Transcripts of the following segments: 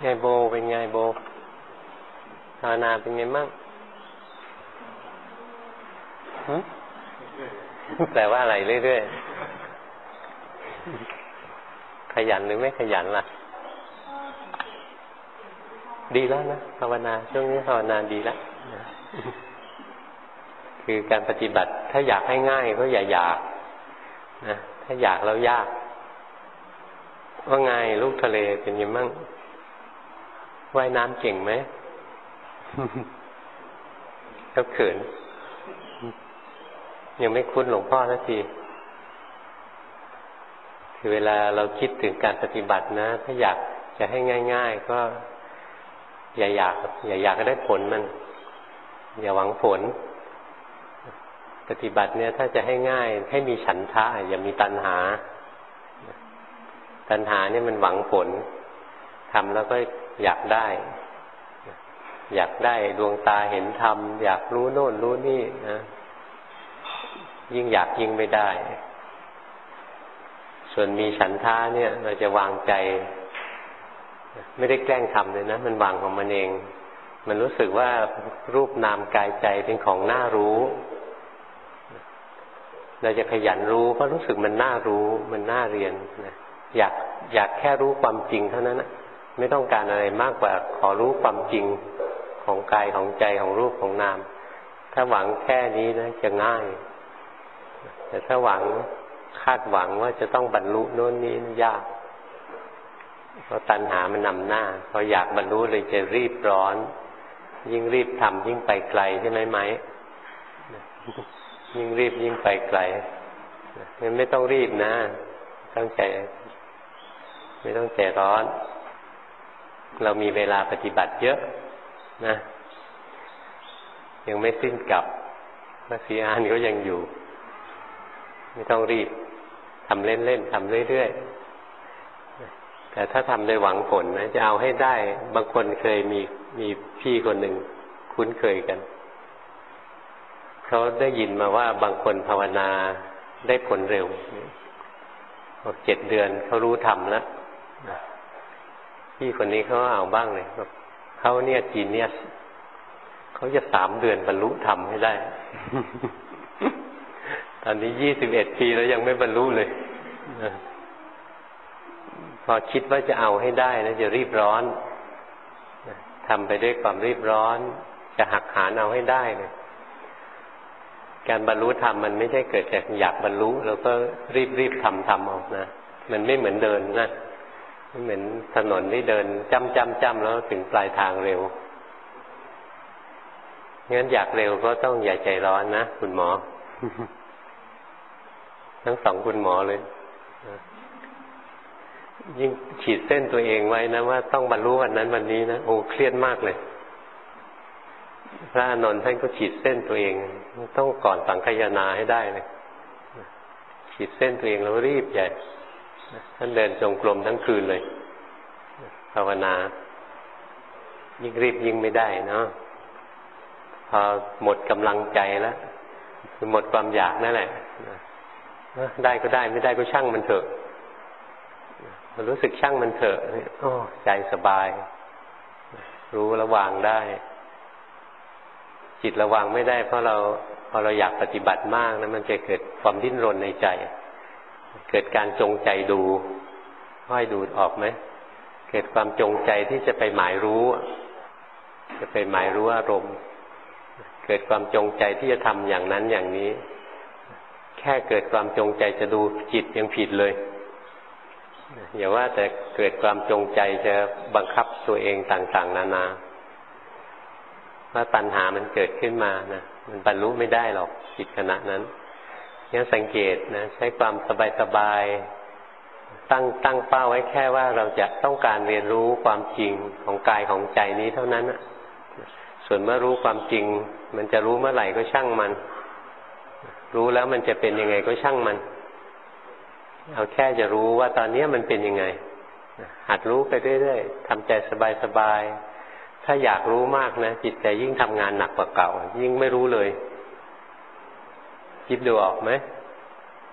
ไงโบเป็นไงโบภาวนาเป็นไงมั่งแปลว่าอะไรเรื่อยๆขยันหรือไม่ขยันล่ะดีแล้วนะภาวนาช่วงนี้ภาวนาดีแล้วคือการปฏิบัติถ้าอยากให้ง่ายก็อย่าอยากนะถ้าอยากแล้วยากว่าไงลูกทะเลเป็นยังมั่งว่ายน้ำเก่งไหมก็เขินยังไม่คุ้นหลวงพ่อสักทีคือเวลาเราคิดถึงการปฏิบัตินะถ้าอยากจะให้ง่ายๆก็อย่าอยากก็ได้ผลมันอย่าหวังผลปฏิบัติเนี่ยถ้าจะให้ง่ายให้มีฉันทะอย่ามีตัณหาเนี่ยมันหวังผลทำแล้วก็อยากได้ดวงตาเห็นธรรมอยากรู้โน่นรู้นี่นะยิ่งอยากยิ่งไม่ได้ส่วนมีฉันทะเนี่ยเราจะวางใจไม่ได้แกล้งทำเลยนะมันวางของมันเองมันรู้สึกว่ารูปนามกายใจเป็นของน่ารู้เราจะขยันรู้เพราะรู้สึกมันน่ารู้มันน่าเรียนนะอยากแค่รู้ความจริงเท่านั้นนะไม่ต้องการอะไรมากกว่าขอรู้ความจริงของกายของใจของรูปของนามถ้าหวังแค่นี้นะจะง่ายแต่ถ้าคาดหวังว่าจะต้องบรรลุโน่นนี้ยากเพราะตัณหามันนำหน้าพออยากบรรลุเลยจะรีบร้อนยิ่งรีบทำยิ่งไปไกลใช่ไหมยิ่งรีบยิ่งไปไกลงั้นไม่ต้องรีบนะตั้งใจไม่ต้องใจร้อนเรามีเวลาปฏิบัติเยอะนะยังไม่สิ้นกลับพระศรีอานก็ยังอยู่ไม่ต้องรีบทำเล่นๆทำเรื่อยๆแต่ถ้าทำโดยหวังผลนะจะเอาให้ได้บางคนเคยมีพี่คนหนึ่งคุ้นเคยกันเขาได้ยินมาว่าบางคนภาวนาได้ผลเร็ว7 เดือนเขารู้ธรรมแล้วพี่คนนี้เขาเอาบ้างเลยเขาเนี่ยจีเนียสเขาจะ3 เดือนบรรลุธรรมให้ได้ ตอนนี้21 ปีแล้วยังไม่บรรลุเลยพอคิดว่าจะเอาให้ได้นะจะรีบร้อนทำไปด้วยความรีบร้อนจะหักหาเอาให้ได้เลยการบรรลุธรรมมันไม่ใช่เกิดจากอยากบรรลุแล้วก็รีบทำออกนะมันไม่เหมือนเดินนะไม่เหมือนถนนที่เดินจ้ำแล้วถึงปลายทางเร็วงั้นอยากเร็วก็ต้องอย่าใจร้อนนะคุณหมอ ทั้งสองคุณหมอเลยยิ่งขีดเส้นตัวเองไว้นะว่าต้องบรรลุวันนั้นวันนี้นะโอ้เครียดมากเลยพระอานนท์ท่านก็ขีดเส้นตัวเองต้องก่อนสังคายนาให้ได้เลยขีดเส้นตัวเองแล้วรีบใหญ่ท่านเดินจงกรมทั้งคืนเลยภาวนายิ่งรีบยิ่งไม่ได้เนาะพอหมดกำลังใจแล้วคือหมดความอยากนั่นแหละได้ก็ได้ไม่ได้ก็ช่างมันเถอะรู้สึกช่างมันเถอะโอ้ใจสบายรู้ระวางได้จิตระวางไม่ได้เพราะพอเราอยากปฏิบัติมากนะมันจะเกิดความดิ้นรนในใจเกิดการจงใจดูห้อยดูออกไหมเกิดความจงใจที่จะไปหมายรู้จะไปหมายรู้อารมณ์เกิดความจงใจที่จะทำอย่างนั้นอย่างนี้แค่เกิดความจงใจจะดูจิตยังผิดเลยอย่าว่าแต่เกิดความจงใจจะบังคับตัวเองต่างๆนานาว่าตัณหามันเกิดขึ้นมานะมันบรรลุไม่ได้หรอกจิตขณะนั้นงั้นสังเกตนะใช้ความสบายๆตั้งเป้าไว้แค่ว่าเราจะต้องการเรียนรู้ความจริงของกายของใจนี้เท่านั้นนะส่วนเมื่อรู้ความจริงมันจะรู้เมื่อไหร่ก็ช่างมันรู้แล้วมันจะเป็นยังไงก็ช่างมันเอาแค่จะรู้ว่าตอนนี้มันเป็นยังไงหัดรู้ไปเรื่อยๆทำใจสบายๆถ้าอยากรู้มากนะจิตใจยิ่งทำงานหนักกว่าเก่ายิ่งไม่รู้เลยคิดดูออกไหม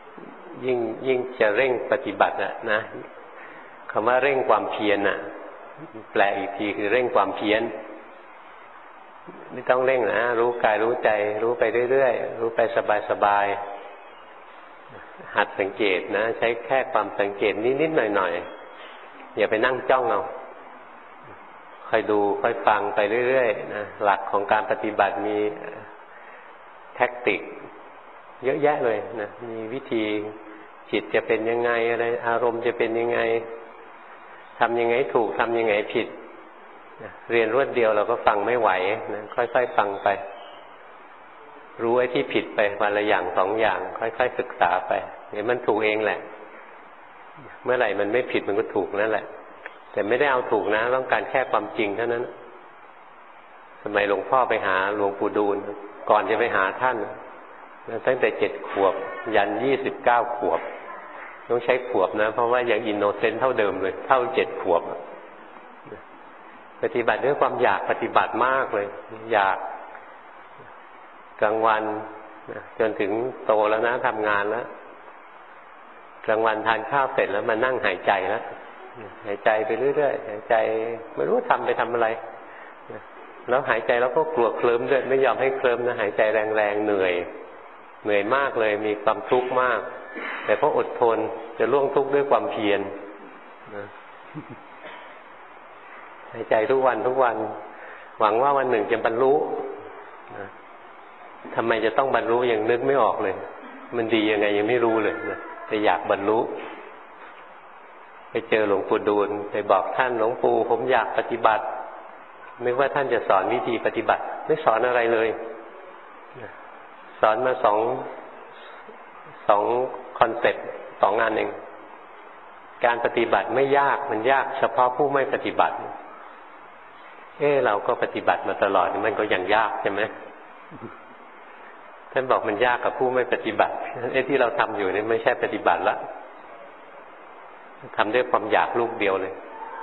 ยิ่งจะเร่งปฏิบัตินะคำว่าเร่งความเพียรแปลอีกทีคือเร่งความเพียรไม่ต้องเร่งนะรู้กายรู้ใจรู้ไปเรื่อยๆรู้ไปสบายๆหัดสังเกตนะใช้แค่ความสังเกตนิดๆหน่อยๆอย่าไปนั่งจ้องเอาค่อยดูค่อยฟังไปเรื่อยๆนะหลักของการปฏิบัติมีแท็กติกเยอะแยะเลยนะมีวิธีจิตจะเป็นยังไงอะไรอารมณ์จะเป็นยังไงทำยังไงถูกทำยังไงผิดเรียนรวดเดียวเราก็ฟังไม่ไหวนะค่อยๆฟังไปรู้ไอ้ที่ผิดไปวันละอย่างสองอย่างค่อยๆศึกษาไปเดี๋ยวมันถูกเองแหละเมื่อไหร่มันไม่ผิดมันก็ถูกนั่นแหละแต่ไม่ได้เอาถูกนะต้องการแค่ความจริงเท่านั้นสมัยหลวงพ่อไปหาหลวงปู่ดูลก่อนจะไปหาท่านตั้งแต่7 ขวบยัน29 ขวบต้องใช้ขวบนะเพราะว่ายังอินโนเซนต์เท่าเดิมเลยเท่า7 ขวบปฏิบัติด้วยความอยากปฏิบัติมากเลยอยากกลางวันจนถึงโตแล้วนะทำงานแล้วกลางวันทานข้าวเสร็จแล้วมานั่งหายใจแล้วหายใจไปเรื่อยๆหายใจไม่รู้ทำไปทำอะไรแล้วหายใจแล้วก็กลัวเคลิ้มด้วยไม่ยอมให้เคลิ้มนะหายใจแรงๆเหนื่อยมากเลยมีความทุกข์มากแต่พออดทนจะล่วงทุกข์ด้วยความเพียรหายใจทุกวันหวังว่าวันหนึ่งจะบรรลุทำไมจะต้องบรรลุยังนึกไม่ออกเลยมันดียังไงยังไม่รู้เลยแต่อยากบรรลุไปเจอหลวงปู่ดูลไปบอกท่านหลวงปู่ผมอยากปฏิบัตินึกว่าท่านจะสอนวิธีปฏิบัติไม่สอนอะไรเลยสอนมาสองคอนเซ็ปต์2 อันเองการปฏิบัติไม่ยากมันยากเฉพาะผู้ไม่ปฏิบัติเราก็ปฏิบัติมาตลอดมันก็ยังยากใช่ไหมท่านบอกมันยากกับผู้ไม่ปฏิบัติที่เราทำอยู่นี่ไม่ใช่ปฏิบัติละทำด้วยความอยากลูกเดียวเลย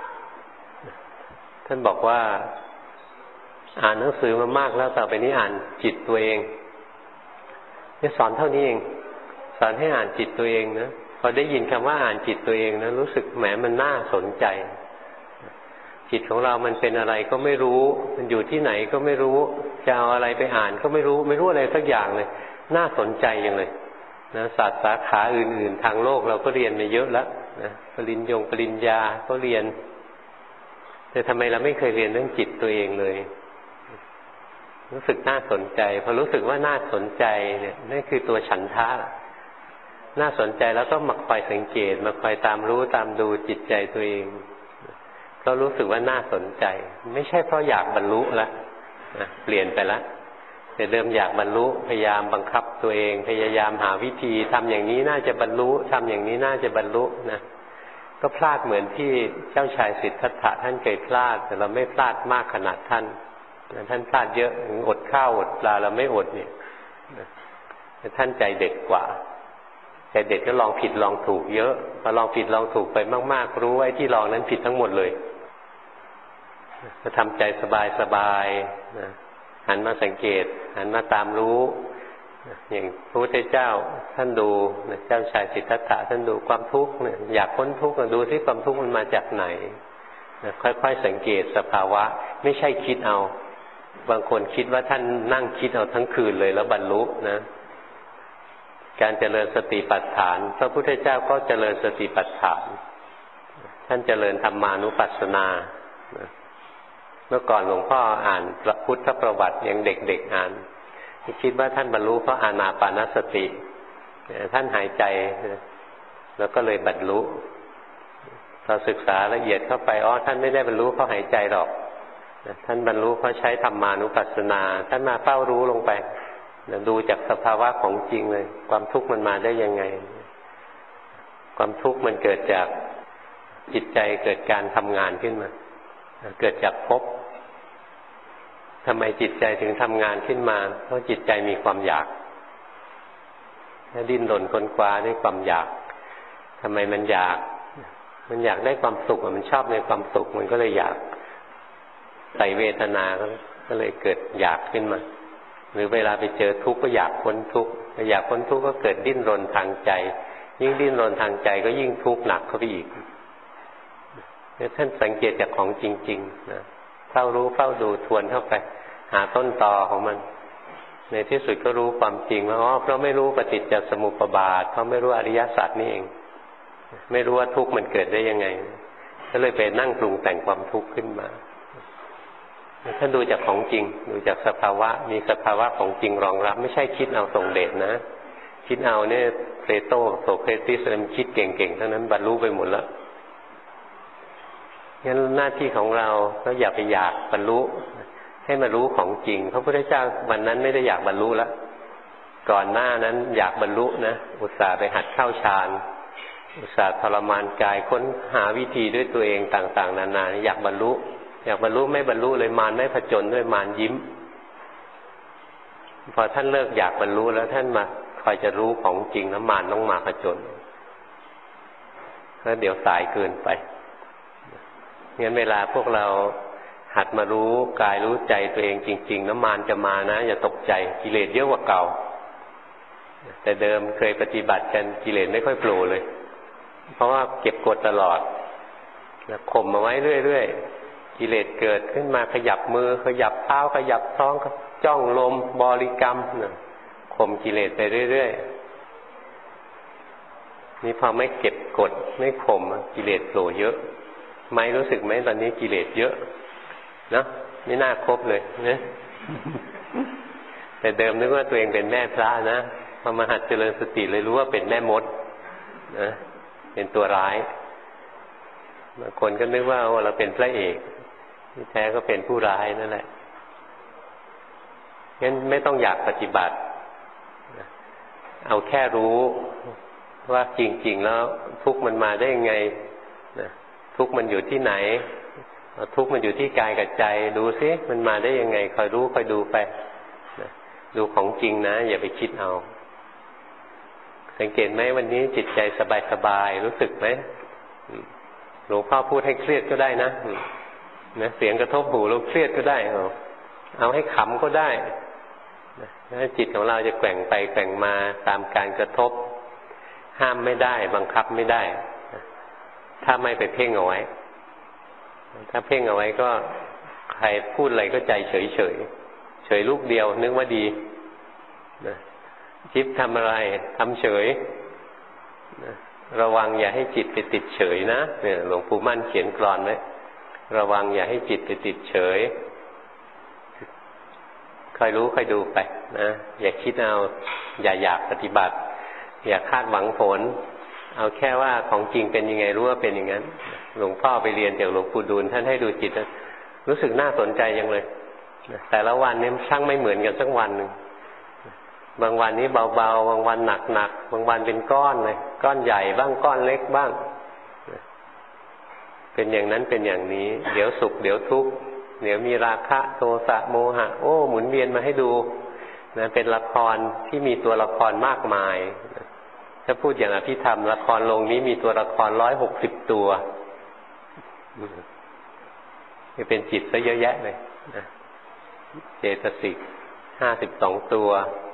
ท่านบอกว่าอ่านหนังสือมามากแล้วต่อไปนี้อ่านจิตตัวเองนี่สอนเท่านี้เองสอนให้อ่านจิตตัวเองนะพอได้ยินคำว่าอ่านจิตตัวเองนะรู้สึกแหมมันน่าสนใจจิตของเรามันเป็นอะไรก็ไม่รู้มันอยู่ที่ไหนก็ไม่รู้จะเอาอะไรไปอ่านก็ไม่รู้อะไรสักอย่างเลยน่าสนใจอย่างเลยนะศาสตร์สาขาอื่นๆทางโลกเราก็เรียนมาเยอะแล้วนะปริญญาก็เรียนแต่ทำไมเราไม่เคยเรียนเรื่องจิตตัวเองเลยรู้สึกน่าสนใจพอรู้สึกว่าน่าสนใจเนี่ยนั่นคือตัวฉันทะน่าสนใจแล้วก็มาคอยสังเกตมาคอยตามรู้ตามดูจิตใจตัวเองก็รู้สึกว่าน่าสนใจไม่ใช่เพราะอยากบรรลุแล้วเปลี่ยนไปแล้วแต่เดิมอยากบรรลุพยายามบังคับตัวเองพยายามหาวิธีทำอย่างนี้น่าจะบรรลุทำอย่างนี้น่าจะบรรลุนะก็พลาดเหมือนที่เจ้าชายสิทธัตถะท่านเคยพลาดแต่เราไม่พลาดมากขนาดท่านพลาดเยอะอดข้าวอดปลาเราไม่อดเนี่ยแต่ท่านใจเด็ดกว่าใจเด็ดก็ลองผิดลองถูกเยอะพอลองผิดลองถูกไปมากๆรู้ไว้ที่ลองนั้นผิดทั้งหมดเลยจะทำใจสบายๆนะหันมาสังเกตหันมาตามรู้อย่างพระพุทธเจ้าท่านดูเจ้าชายสิทธัตถะท่านดูความทุกข์อยากพ้นทุกข์ดูที่ความทุกข์มันมาจากไหนค่อยๆสังเกตสภาวะไม่ใช่คิดเอาบางคนคิดว่าท่านนั่งคิดเอาทั้งคืนเลยแล้วบรรลุนะการเจริญสติปัฏฐานพระพุทธเจ้าก็เจริญสติปัฏฐานท่านเจริญธรรมานุปัสสนาเมื่อก่อนหลวงพ่ออ่านพระพุทธประวัติยังเด็กๆอ่านคิดว่าท่านบรรลุเพราะอานาปานสติท่านหายใจแล้วก็เลยบรรลุพอศึกษาละเอียดเข้าไปท่านไม่ได้บรรลุเพราะหายใจหรอกท่านบรรลุเพราะใช้ธรรมานุปัสสนาท่านมาเฝ้ารู้ลงไปดูจากสภาวะของจริงเลยความทุกข์มันมาได้ยังไงความทุกข์มันเกิดจากจิตใจเกิดการทำงานขึ้นมาเกิดจากภพทำไมจิตใจถึงทำงานขึ้นมาเพราะจิตใจมีความอยากดิ้นรนค้นคว้าด้วยความอยากทำไมมันอยากได้ความสุขมันชอบในความสุขมันก็เลยอยากใส่เวทนาก็เลยเกิดอยากขึ้นมาหรือเวลาไปเจอทุกข์ก็อยากพ้นทุกข์อยากพ้นทุกข์ก็เกิดดิ้นรนทางใจยิ่งดิ้นรนทางใจก็ยิ่งทุกข์หนักเข้าไปอีกท่านสังเกตจากของจริงๆนะเฝ้ารู้เฝ้าดูทวนเข้าไปหาต้นตอของมันในที่สุดก็รู้ความจริงว่าอ๋อเพราะไม่รู้ปฏิจจสมุปบาทเพราะไม่รู้อริยสัจนี่เองไม่รู้ว่าทุกข์มันเกิดได้ยังไงก็เลยไปนั่งปรุงแต่งความทุกข์ขึ้นมาถ้าดูจากของจริงดูจากสภาวะมีสภาวะของจริงรองรับไม่ใช่คิดเอาทรงเดชนะคิดเอาเนี่ยเพลโตโสเครติสมันคิดเก่งๆทั้งนั้นบรรลุไปหมดแล้วงั้นหน้าที่ของเราก็อย่าไปอยากบรรลุให้มารู้ของจริงพระพุทธเจ้าวันนั้นไม่ได้อยากบรรลุแล้วก่อนหน้านั้นอยากบรรลุนะอุตส่าห์ไปหัดเข้าฌานอุตส่าห์ทรมานกายค้นหาวิธีด้วยตัวเองต่างๆนานาอยากบรรลุไม่บรรลุเลยมารไม่ผจญด้วยมารยิ้มพอท่านเลิกอยากบรรลุแล้วท่านมาคอยจะรู้ของจริงแล้วมารต้องมาผจญแล้วเดี๋ยวสายเกินไปงั้นเวลาพวกเราหัดมารู้กายรู้ใจตัวเองจริงๆน้ำมารจะมานะอย่าตกใจกิเลสเยอะกว่าเก่าแต่เดิมเคยปฏิบัติกันกิเลสไม่ค่อยโผล่เลยเพราะว่าเก็บกดตลอดข่มมาไว้เรื่อยๆกิเลสเกิดขึ้นมาขยับมือขยับเท้าขยับท้องจ้องลมบริกรรมข่มกิเลสไปเรื่อยๆนี่พอไม่เก็บกดไม่ข่มกิเลสโผล่เยอะไม่รู้สึกไหมตอนนี้กิเลสเยอะนะไม่น่าคบเลยนะแต่เดิมนึกว่าตัวเองเป็นแม่พระนะพอมาหัดเจริญสติเลยรู้ว่าเป็นแม่มดนะเป็นตัวร้ายบางคนก็นึกว่าเราเป็นพระเอกที่แท้ก็เป็นผู้ร้ายนั่นแหละงั้นไม่ต้องอยากปฏิบัติเอาแค่รู้ว่าจริงๆแล้วทุกข์มันมาได้ยังไงทุกข์มันอยู่ที่ไหนทุกข์มันอยู่ที่กายกับใจดูซิมันมาได้ยังไงคอยรู้คอยดูไปดูของจริงนะอย่าไปคิดเอาสังเกตไหมวันนี้จิตใจสบายๆรู้สึกไหมหลวงพ่อพูดให้เครียดก็ได้นะเสียงกระทบหูเราเครียดก็ได้เอาให้ขำก็ได้จิตของเราจะแกว่งไปแกว่งมาตามการกระทบห้ามไม่ได้บังคับไม่ได้ถ้าไม่ไปเพ่งเอาไว้ถ้าเพ่งเอาไว้ก็ใครพูดอะไรก็ใจเฉยเฉยลูกเดียวนึกว่าดีจิตทำอะไรทำเฉยระวังอย่าให้จิตไปติดเฉยนะเนี่ยหลวงปู่มั่นเขียนกลอนไว้ระวังอย่าให้จิตไปติดเฉยคอยรู้คอยดูไปนะอย่าคิดเอาอย่าอยากปฏิบัติอย่าคาดหวังผลเอาแค่ว่าของจริงเป็นยังไงรู้ว่าเป็นอย่างนั้นหลวงพ่อไปเรียนจากหลวงปู่ดูลท่านให้ดูจิตรู้สึกน่าสนใจยังเลยแต่ละวันนี้ช่างไม่เหมือนกันสักวันหนึ่งบางวันนี้เบาๆบางวันหนักบางวันเป็นก้อนเลยก้อนใหญ่บ้างก้อนเล็กบ้างเป็นอย่างนั้นเป็นอย่างนี้เดี๋ยวสุขเดี๋ยวทุกข์เดี๋ยวมีราคะโทสะโมหะหมุนเวียนมาให้ดูนะเป็นละครที่มีตัวละครมากมายถ้าพูดอย่างอภิธรรมละครโรงนี้มีตัวละคร160 ตัวจะเป็นจิตซะเยอะแยะเลยนะเจตสิก52 ตัว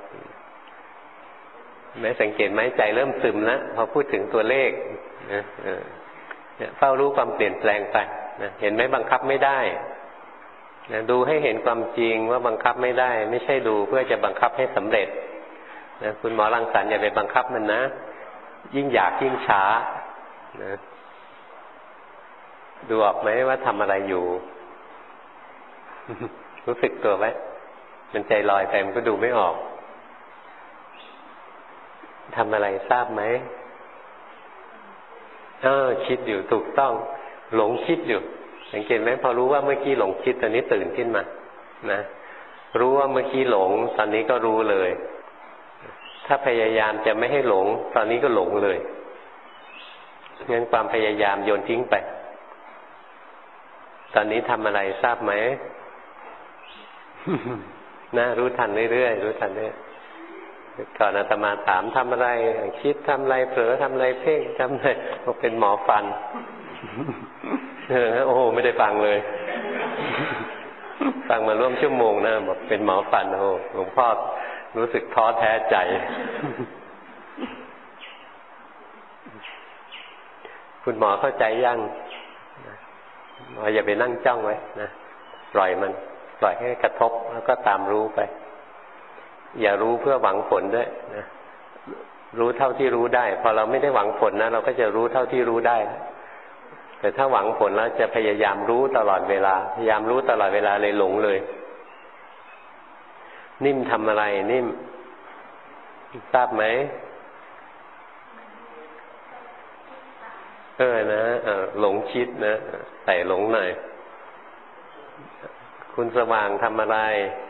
แม้สังเกตไหมใจเริ่มซึมแล้วพอพูดถึงตัวเลขนะเฝ้ารู้ความเปลี่ยนแปลงไปนะเห็นไหมบังคับไม่ได้นะดูให้เห็นความจริงว่าบังคับไม่ได้ไม่ใช่ดูเพื่อจะบังคับให้สำเร็จนะคุณหมอรังสรรค์อย่าไปบังคับมันนะยิ่งอยากยิ่งช้านะดูออกไหมว่าทำอะไรอยู่ รู้สึกตัวไหมมันใจลอยไปมันก็ดูไม่ออกทำอะไรทราบไหมคิดอยู่ถูกต้องหลงคิดอยู่สังเกตไหมพอรู้ว่าเมื่อกี้หลงคิดตอนนี้ตื่นขึ้นมานะรู้ว่าเมื่อกี้หลงตอนนี้ก็รู้เลยถ้าพยายามจะไม่ให้หลงตอนนี้ก็หลงเลยงั้นความพยายามโยนทิ้งไปตอนนี้ทำอะไรทราบไหม นะรู้ทันเรื่อยๆรู้ทันเรื่อยก่อนอาตมาถามทำอะไรคิดทำอะไรเผลอทำอะไรเพ่งทำอะไรบอกเป็นหมอฟัน โอ้ไม่ได้ฟังเลย ฟังมาร่วมชั่วโมงนะบอกเป็นหมอฟันโอ้หลวงพ่อรู้สึกท้อแท้ใจ คุณหมอเข้าใจยังอย่าไปนั่งจ้องไว้นะปล่อยมันปล่อยให้กระทบแล้วก็ตามรู้ไปอย่ารู้เพื่อหวังผลด้วยนะรู้เท่าที่รู้ได้พอเราไม่ได้หวังผลนะเราก็จะรู้เท่าที่รู้ได้แต่ถ้าหวังผลแล้วจะพยายามรู้ตลอดเวลาพยายามรู้ตลอดเวลาเลยหลงเลยนิ่มทำอะไรนิ่มทราบไหมนะหลงคิดนะใส่หลงหน่อยคุณสว่างทำอะไร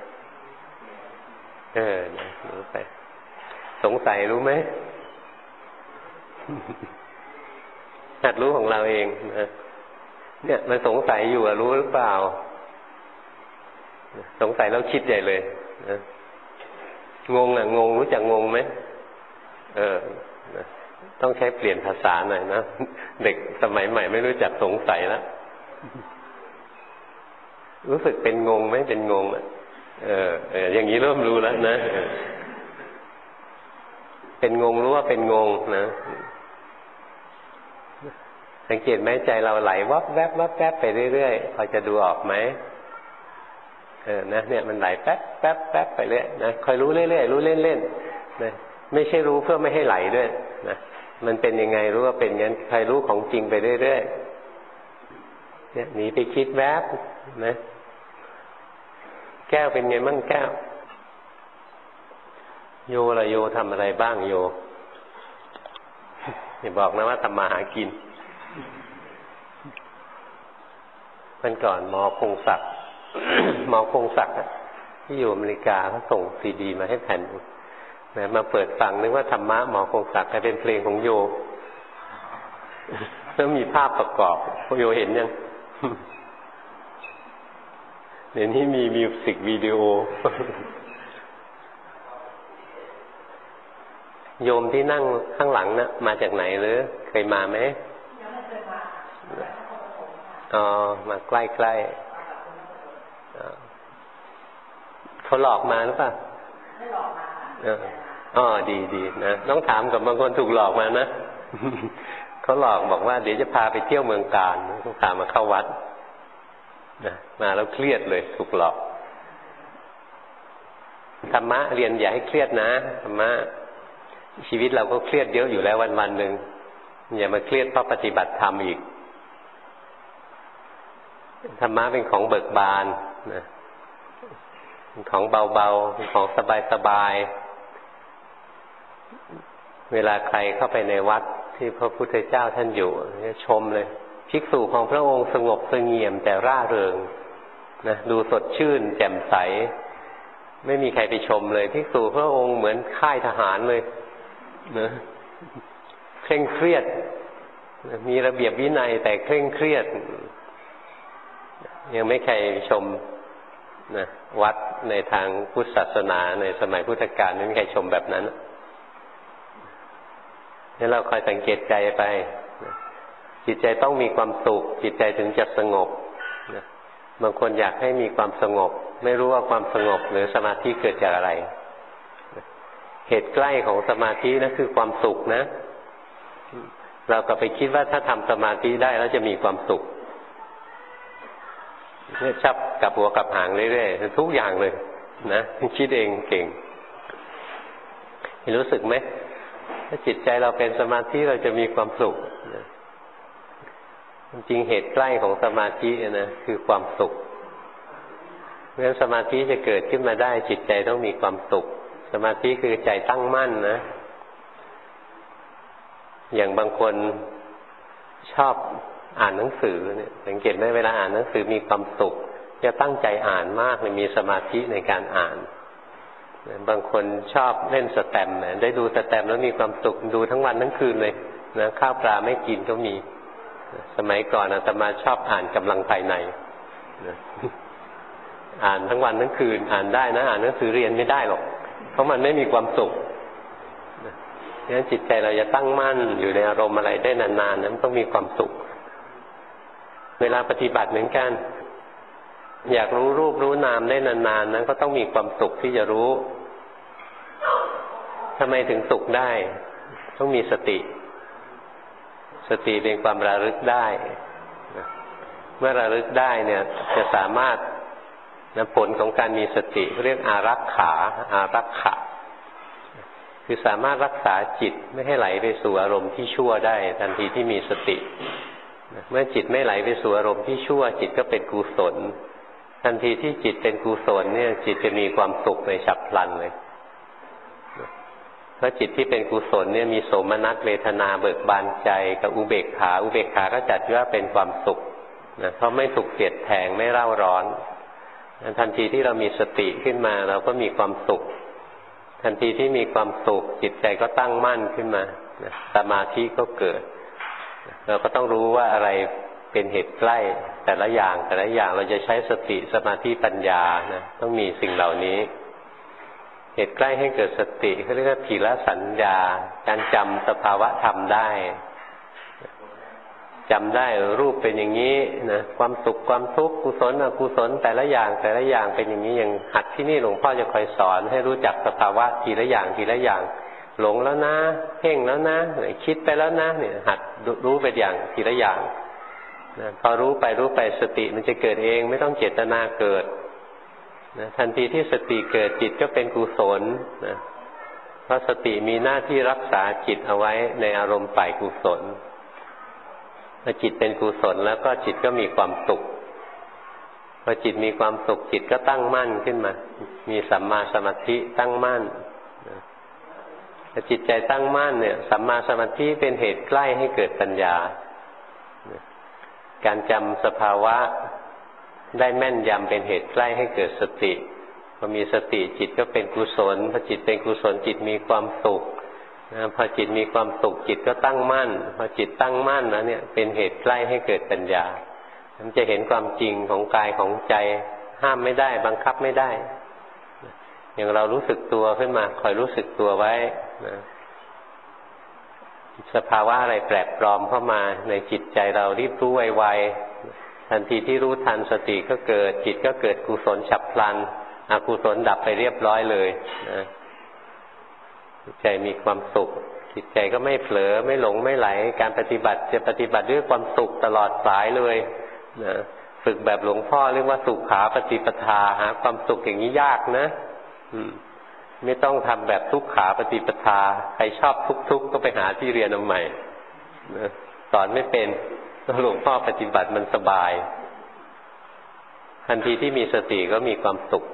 นะรู้ไปสงสัยรู้ไหมหัดรู้ของเราเองนะเนี่ยมันสงสัยอยู่รู้หรือเปล่าสงสัยแล้วคิดใหญ่เลยนะงงงงรู้จักงงไหมต้องใช้เปลี่ยนภาษาหน่อยนะเด็กสมัยใหม่ไม่รู้จักสงสัยแล้วรู้สึกเป็นงงไหมเป็นงงอย่างนี้เริ่มรู้แล้วนะเป็นงงรู้ว่าเป็นงงนะสังเกตไหมใจเราไหลวับแวบวับแวบไปเรื่อยๆพอจะดูออกไหมนะเนี่ยมันไหลแป๊บแป๊บแป๊บไปเรื่อยนะคอยรู้เรื่อยๆรู้เล่นๆนะไม่ใช่รู้เพื่อไม่ให้ไหลด้วยนะมันเป็นยังไงรู้ว่าเป็นงั้นใครรู้ของจริงไปเรื่อยๆเนี่ยหนีไปคิดแวบนะแก้วเป็นไงมั่งแก้วโยละโยทำอะไรบ้างโยอย่าบอกนะว่าทำมาหากินวันก่อนหมอคงศักดิ์ หมอคงศักดิ์ที่อยู่อเมริกาเขาส่งซีดีมาให้แผ่นนะมาเปิดฟังนึกว่าธรรมะหมอคงศักดิ์กลายเป็นเพลงของโยแล้วมีภาพประกอบโยเห็นยังเดี๋ยวนี้มีมิวสิกวิดีโอโยมที่นั่งข้างหลังนะมาจากไหนหรือเคยมาไหมมาใกล้ๆเขาหลอกมาหรือเปล่าไม่หลอกมาดีนะต้องถามกับบางคนถูกหลอกมานะเขาหลอกบอกว่าเดี๋ยวจะพาไปเที่ยวเมืองกาญต้องพามาเข้าวัดนะมาแล้วเครียดเลยถูกหลอกธรรมะเรียนอย่าให้เครียดนะธรรมะชีวิตเราก็เครียดเยอะอยู่แล้ววันๆหนึ่งอย่ามาเครียดเพราะปฏิบัติธรรมอีกธรรมะเป็นของเบิกบานนะของเบาๆของสบายๆเวลาใครเข้าไปในวัดที่พระพุทธเจ้าท่านอยู่ชมเลยภิกษุของพระองค์สงบเสงี่ยมแต่ร่าเริงนะดูสดชื่นแจ่มใสไม่มีใครไปชมเลยภิกษุพระองค์เหมือนค่ายทหารเลยนะเคร่งเครียดมีระเบียบวินัยแต่เคร่งเครียดยังไม่ใครชมนะวัดในทางพุทธศาสนาในสมัยพุทธกาลไม่มีใครชมแบบนั้นนี่เราคอยสังเกตใจไปจิตใจต้องมีความสุขจิตใจถึงจะสงบบางคนอยากให้มีความสงบไม่รู้ว่าความสงบหรือสมาธิเกิดจากอะไรเหตุใกล้ของสมาธินั่นคือความสุขนะเราก็ไปคิดว่าถ้าทำสมาธิได้แล้วจะมีความสุขเนี่ยชอบกับหัวกับหางเรื่อยๆทุกอย่างเลยนะคิดเองเก่งรู้สึกไหมถ้าจิตใจเราเป็นสมาธิเราจะมีความสุขจริงเหตุใกล้ของสมาธินะคือความสุขเพราะฉะนั้นสมาธิจะเกิดขึ้นมาได้จิตใจต้องมีความสุขสมาธิคือใจตั้งมั่นนะอย่างบางคนชอบอ่านหนังสือเนี่ยสังเกตไหมเวลาอ่านหนังสือมีความสุขจะตั้งใจอ่านมากเลยมีสมาธิในการอ่านบางคนชอบเล่นสแตมป์ได้ดูสแตมป์แล้วมีความสุขดูทั้งวันทั้งคืนเลยนะข้าวปลาไม่กินก็มีสมัยก่อนอาตมาชอบอ่านกำลังภายในอ่านทั้งวันทั้งคืนอ่านได้นะอ่านหนังสือเรียนไม่ได้หรอกเพราะมันไม่มีความสุขเพราะฉะนั้นจิตใจเราจะตั้งมั่นอยู่ในอารมณ์อะไรได้นานๆนั้นต้องมีความสุขเวลาปฏิบัติเหมือนกันอยากรู้รูปรู้นามได้นานๆนั้นก็ต้องมีความสุขที่จะรู้ทำไมถึงสุขได้ต้องมีสติสติเป็นความระลึกได้เมื่อระลึกได้เนี่ยจะสามารถผลของการมีสติเรียกอารักขาอารักขะคือสามารถรักษาจิตไม่ให้ไหลไปสู่อารมณ์ที่ชั่วได้ทันทีที่มีสติเมื่อจิตไม่ไหลไปสู่อารมณ์ที่ชั่วจิตก็เป็นกุศลทันทีที่จิตเป็นกุศลเนี่ยจิตจะมีความสุขในฉับพลันเลยเพราะจิตที่เป็นกุศลเนี่ยมีโสมนัสเวทนาเบิกบานใจกับอุเบกขาอุเบกขาก็จัดว่าเป็นความสุขนะเพราะไม่ถูกเสียดแทงไม่เร่าร้อนทันทีที่เรามีสติขึ้นมาเราก็มีความสุขทันทีที่มีความสุขจิตใจก็ตั้งมั่นขึ้นมาสมาธิก็เกิดเราก็ต้องรู้ว่าอะไรเป็นเหตุใกล้แต่ละอย่างเราจะใช้สติสมาธิปัญญานะต้องมีสิ่งเหล่านี้เหตุใกล้ให้เกิดสติเขาเรียกว่าผีละสัญญาการจำสภาวะธรรมได้จำได้รูปเป็นอย่างนี้นะความสุขความทุกข์กุศลอกุศลแต่ละอย่างเป็นอย่างนี้อย่างหัดที่นี่หลวงพ่อจะคอยสอนให้รู้จักสภาวะทีละอย่างหลงแล้วนะเพ่งแล้วนะคิดไปแล้วนะเนี่ยหัดรู้ไปอย่างทีละอย่างนะพอรู้ไปสติมันจะเกิดเองไม่ต้องเจตนาเกิดนะทันทีที่สติเกิดจิตก็เป็นกุศลนะเพราะสติมีหน้าที่รักษาจิตเอาไว้ในอารมณ์ฝ่ายกุศลพอจิตเป็นกุศลแล้วก็จิตก็มีความสุขพอจิตมีความสุขจิตก็ตั้งมั่นขึ้นมามีสัมมาสมาธิตั้งมั่นพอจิตใจตั้งมั่นเนี่ยสัมมาสมาธิเป็นเหตุใกล้ให้เกิดปัญญาการจำสภาวะได้แม่นยำเป็นเหตุใกล้ให้เกิดสติพอมีสติจิตก็เป็นกุศลพอจิตเป็นกุศลจิตมีความสุขพอจิตมีความสุขจิตก็ตั้งมั่นพอจิตตั้งมั่นแล้วเนี่ยเป็นเหตุใกล้ให้เกิดปัญญามันจะเห็นความจริงของกายของใจห้ามไม่ได้บังคับไม่ได้อย่างเรารู้สึกตัวขึ้นมาคอยรู้สึกตัวไว้นะสภาวะอะไรแปลกปลอมเข้ามาในจิตใจเรารีบรู้ไวๆทันทีที่รู้ทันสติก็เกิดจิตก็เกิดกุศลฉับพลันอกุศลดับไปเรียบร้อยเลยนะจิตใจมีความสุขจิตใจก็ไม่เผลอไม่หลงไม่ไหลการปฏิบัติจะปฏิบัติด้วยความสุขตลอดสายเลยนะฝึกแบบหลวงพ่อเรียกว่าสุขาปฏิปทาหาความสุขอย่างนี้ยากนะไม่ต้องทำแบบทุกขาปฏิปทาใครชอบทุกข์ก็ไปหาที่เรียนเอาใหม่สอนไม่เป็นหลวงพ่อปฏิบัติมันสบายทันทีที่มีสติก็มีความสุข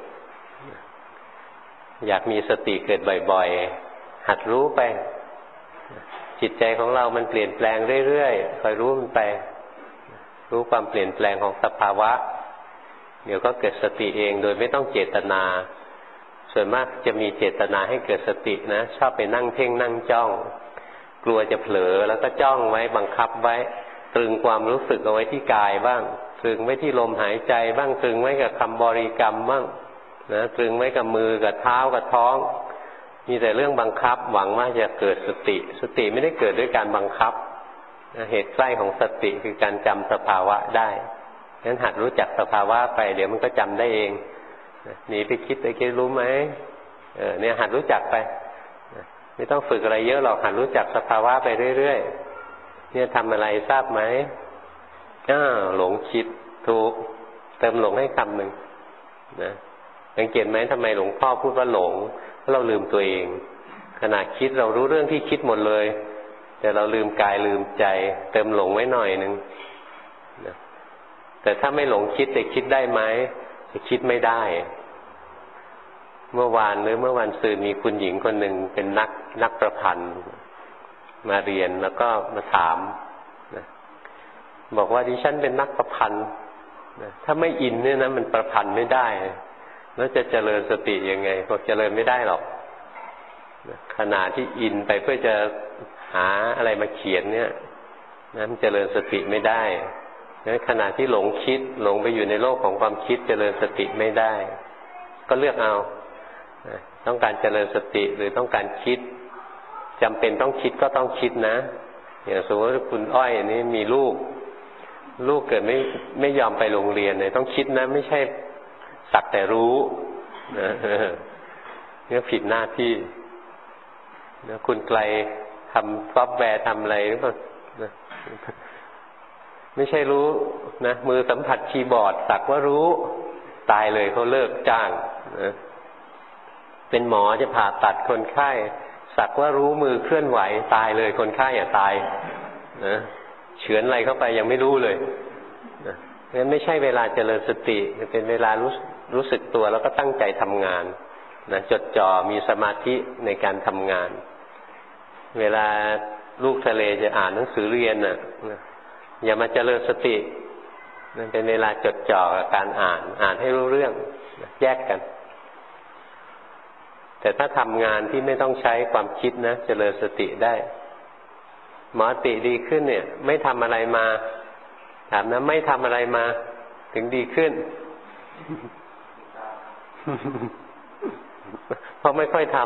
อยากมีสติเกิดบ่อยๆหัดรู้ไปจิตใจของเรามันเปลี่ยนแปลงเรื่อยๆคอยรู้มันไปรู้ความเปลี่ยนแปลงของสภาวะเดี๋ยวก็เกิดสติเองโดยไม่ต้องเจตนาส่วนมากจะมีเจตนาให้เกิดสตินะชอบไปนั่งเพ่งนั่งจ้องกลัวจะเผลอแล้วก็จ้องไว้บังคับไว้ตรึงความรู้สึกเอาไว้ที่กายบ้างตรึงไว้ที่ลมหายใจบ้างตรึงไว้กับคำบริกรรมบ้างนะตรึงไว้กับมือกับเท้ากับท้องมีแต่เรื่องบังคับหวังว่าจะเกิดสติไม่ได้เกิดด้วยการบังคับเหตุใกล้ของสติคือการจำสภาวะได้งั้นหัดรู้จักสภาวะไปเดี๋ยวมันก็จำได้เองหนีไปคิดรู้ไหมเนี่ยหัดรู้จักไปไม่ต้องฝึกอะไรเยอะหรอกหัดรู้จักสภาวะไปเรื่อยๆเนี่ยทำอะไรทราบไหมหลงคิดถูกเติมหลงให้คำหนึ่งนะสังเกตไหมทำไมหลวงพ่อพูดว่าหลงเพราะเราลืมตัวเองขณะคิดเรารู้เรื่องที่คิดหมดเลยแต่เราลืมกายลืมใจเติมหลงไว้หน่อยนึงนะแต่ถ้าไม่หลงคิดแต่คิดได้ไหมจะคิดไม่ได้เมื่อวานหรือเมื่อวันซืนมีคุณหญิงคนหนึ่งเป็นนักประพันธ์มาเรียนแล้วก็มาถามนะบอกว่าดิฉันเป็นนักประพันธ์นะถ้าไม่อินเนี่ยนะมันประพันธ์ไม่ได้แล้วจะเจริญสติยังไงบอกเจริญไม่ได้หรอกขณะที่อินไปเพื่อจะหาอะไรมาเขียนเนี่ยนั้นเจริญสติไม่ได้ขณะที่หลงคิดหลงไปอยู่ในโลกของความคิดเจริญสติไม่ได้ก็เลือกเอาต้องการเจริญสติหรือต้องการคิดจำเป็นต้องคิดก็ต้องคิดนะอย่างสมมติว่าคุณอ้อยนี่มีลูกเกิดไม่ยอมไปโรงเรียนเลยต้องคิดนะไม่ใช่สักแต่รู้นะเนี่ยผิดหน้าที่นะคุณไกลทำซอฟต์แวร์ทำอะไรหรือเปล่าไม่ใช่รู้นะมือสัมผัสคีย์บอร์ดสักว่ารู้ตายเลยเขาเลิกจ้างนะเป็นหมอจะผ่าตัดคนไข้สักว่ารู้มือเคลื่อนไหวตายเลยคนไข้อย่าตายนะเฉือนอะไรเข้าไปยังไม่รู้เลยนะงั้นไม่ใช่เวลาเจริญสติเป็นเวลารู้สึกตัวแล้วก็ตั้งใจทำงานนะจดจ่อมีสมาธิในการทำงานเวลาลูกทะเลจะอ่านหนังสือเรียนน่ะอย่ามาเจริญสติมันเป็นเวลาจดจ่อกับการอ่านให้รู้เรื่องแยกกันแต่ถ้าทำงานที่ไม่ต้องใช้ความคิดนะเจริญสติได้หมอติดีขึ้นเนี่ยไม่ทำอะไรมาถามนะไม่ทำอะไรมาถึงดีขึ้น เพราะไม่ค่อยทำ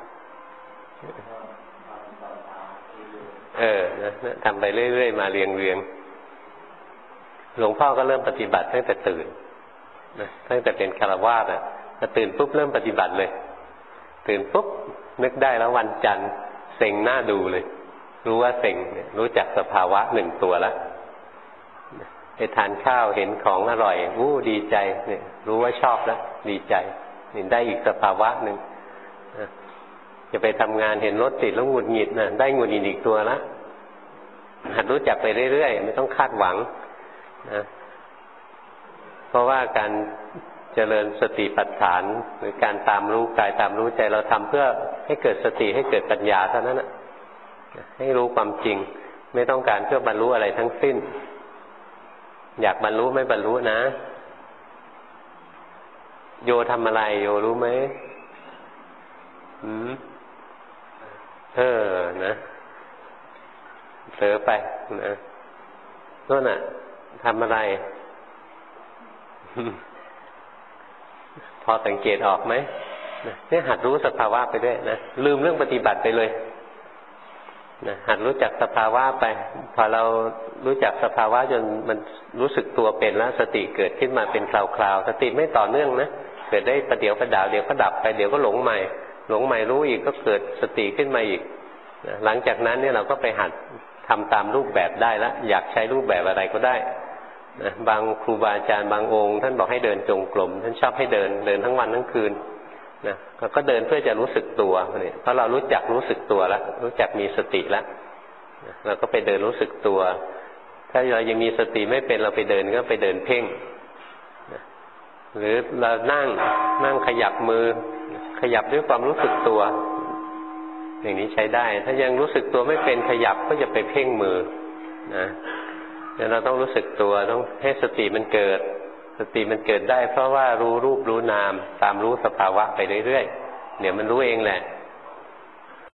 นะทำไปเรื่อยๆมาเรียงหลวงพ่อก็เริ่มปฏิบัติตั้งแต่ตื่นนะตั้งแต่เป็นฆราวาสอ่ะพอตื่นปุ๊บเริ่มปฏิบัติเลยตื่นปุ๊บนึกได้แล้ววันจันทร์เซ็งหน้าดูเลยรู้ว่าเซ็งรู้จักสภาวะหนึ่งตัวแล้วไปทานข้าวเห็นของอร่อยดีใจเนี่ยรู้ว่าชอบแล้วดีใจนี่ได้อีกสภาวะหนึ่งจะไปทำงานเห็นรถติดแล้วหงุดหงิดนะได้หงุดหงิดอีกตัวละหัดรู้จักไปเรื่อยๆไม่ต้องคาดหวังนะเพราะว่าการเจริญสติปัฏฐานหรือการตามรู้กายตามรู้ใจเราทำเพื่อให้เกิดสติให้เกิดปัญญาเท่านั้นนะให้รู้ความจริงไม่ต้องการเพื่อบรรลุอะไรทั้งสิ้นอยากบรรลุไม่บรรลุนะโยทำอะไรโยรู้ไหมนะเผลอไปนะโน่นน่ะทำอะไร พอสังเกตออกไหมเนี่ยหัดรู้สภาวะไปด้วยนะลืมเรื่องปฏิบัติไปเลยนะหัดรู้จักสภาวะไปพอเรารู้จักสภาวะจนมันรู้สึกตัวเป็นแล้วสติเกิดขึ้นมาเป็นคราวๆสติไม่ต่อเนื่องนะเกิดได้ประเดี๋ยวประดาวเดี๋ยวก็ดับไปเดี๋ยวก็หลงใหม่รู้อีกก็เกิดสติขึ้นมาอีกนะหลังจากนั้นเนี่ยเราก็ไปหัดทำตามรูปแบบได้แล้วอยากใช้รูปแบบอะไรก็ได้นะบางครูบาอาจารย์บางองค์ท่านบอกให้เดินจงกรมท่านชอบให้เดินทั้งวันทั้งคืนนะก็เดินเพื่อจะรู้สึกตัวเนี่ยเพราะเรารู้จักรู้สึกตัวแล้วรู้จักมีสติแล้วเราก็ไปเดินรู้สึกตัวถ้าเรายังมีสติไม่เป็นเราไปเดินก็ไปเดินเพ่งนะหรือเรานั่งขยับมือขยับด้วยความรู้สึกตัวอย่างนี้ใช้ได้ถ้ายังรู้สึกตัวไม่เป็นขยับก็จะไปเพ่งมือนะเราต้องรู้สึกตัวต้องให้สติมันเกิดสติมันเกิดได้เพราะว่ารู้รูปรู้นามตามรู้สภาวะไปเรื่อยๆเดี๋ยวมันรู้เองแหละ